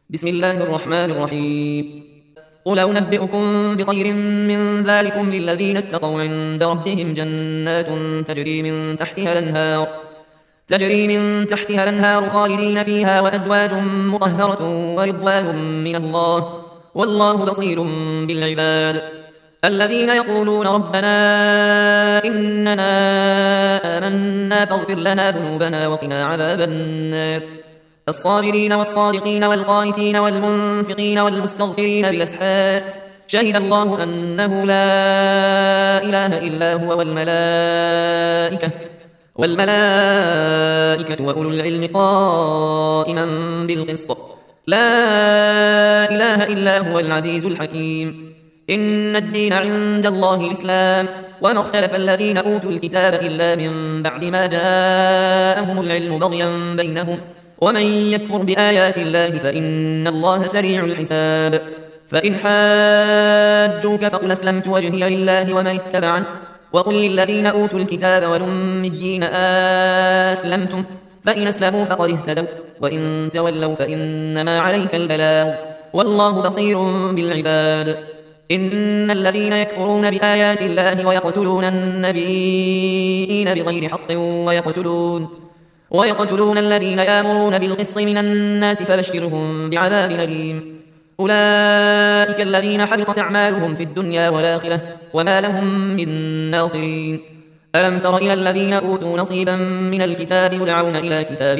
بسم الله الرحمن الرحيم. قل أنبئكم بخير من ذلكم للذين اتقوا عند ربهم جنات تجري من تحتها الأنهار خالدين فيها وأزواج مطهرة ورضوان من الله والله بصير بالعباد. الذين يقولون ربنا إننا آمنا فاغفر لنا ذنوبنا وقنا عذاب النار. الصابرين والصادقين والقانتين والمنفقين والمستغفرين بالأسحار. شهد الله أنه لا إله إلا هو والملائكة وأولو العلم قائما بالقسط. لا إله إلا هو العزيز الحكيم. إن الدين عند الله الإسلام وما اختلف الذين أوتوا الكتاب إلا من بعد ما جاءهم العلم بغيا بينهم ومن يكفر بآيات الله فإن الله سريع الحساب. فإن حاجوك فقل أسلمت وجهي لله ومن اتبعني وقل للذين أوتوا الكتاب والأميين أسلمتم فإن أسلموا فقد اهتدوا وإن تولوا فإنما عليك البلاغ والله بصير بالعباد. إن الذين يكفرون بآيات الله ويقتلون النبيين بغير حق ويقتلون الذين يأمرون بالقسط من الناس فبشرهم بعذاب أليم. أولئك الذين حبطت أعمالهم في الدنيا والآخرة وما لهم من ناصرين. ألم تر إلى الذين أوتوا نصيبا من الكتاب يدعون إلى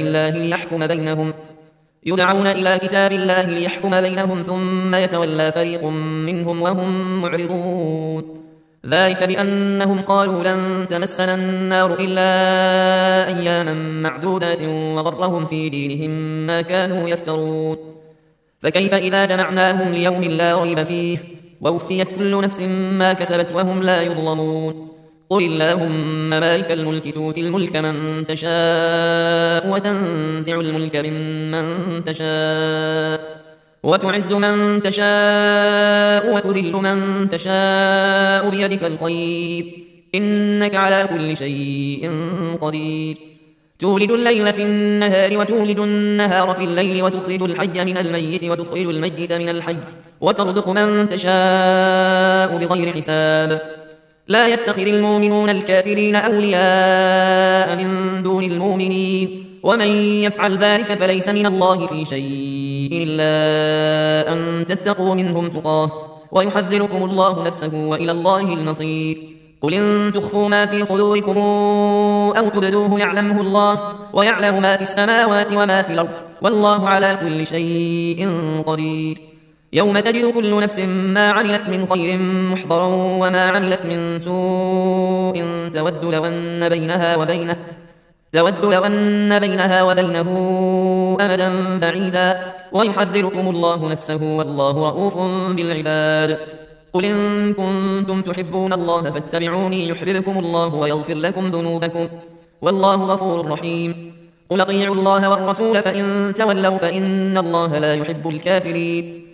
كتاب الله ليحكم بينهم ثم يتولى فريق منهم وهم معرضون. ذلك بأنهم قالوا لن تمسنا النار إلا أياما معدودات وغرهم في دينهم ما كانوا يفترون. فكيف إذا جمعناهم ليوم لا ريب فيه ووفيت كل نفس ما كسبت وهم لا يظلمون. قل اللهم مالك الملك تؤتي الملك من تشاء وتنزع الملك ممن تشاء وتعز من تشاء وتذل من تشاء بيدك الخير إنك على كل شيء قدير. تولد الليل في النهار وتولد النهار في الليل وتخرج الحي من الميت وتخرج الميت من الحي وترزق من تشاء بغير حساب. لا يتخذ المؤمنون الكافرين أولياء من دون المؤمنين ومن يفعل ذلك فليس من الله في شيء إلا أن تتقوا منهم تقاه ويحذركم الله نفسه وإلى الله المصير. قل إن تخفوا ما في صدوركم أو تبدوه يعلمه الله ويعلم ما في السماوات وما في الأرض والله على كل شيء قدير. يوم تجد كل نفس ما عملت من خير محضرا وما عملت من سوء تود لو أن بينها وبينه أمدا بعيدا ويحذركم الله نفسه والله رؤوف بالعباد. قل إن كنتم تحبون الله فاتبعوني يحببكم الله ويغفر لكم ذنوبكم والله غفور رحيم. قل أطيعوا الله والرسول فإن تولوا فإن الله لا يحب الكافرين.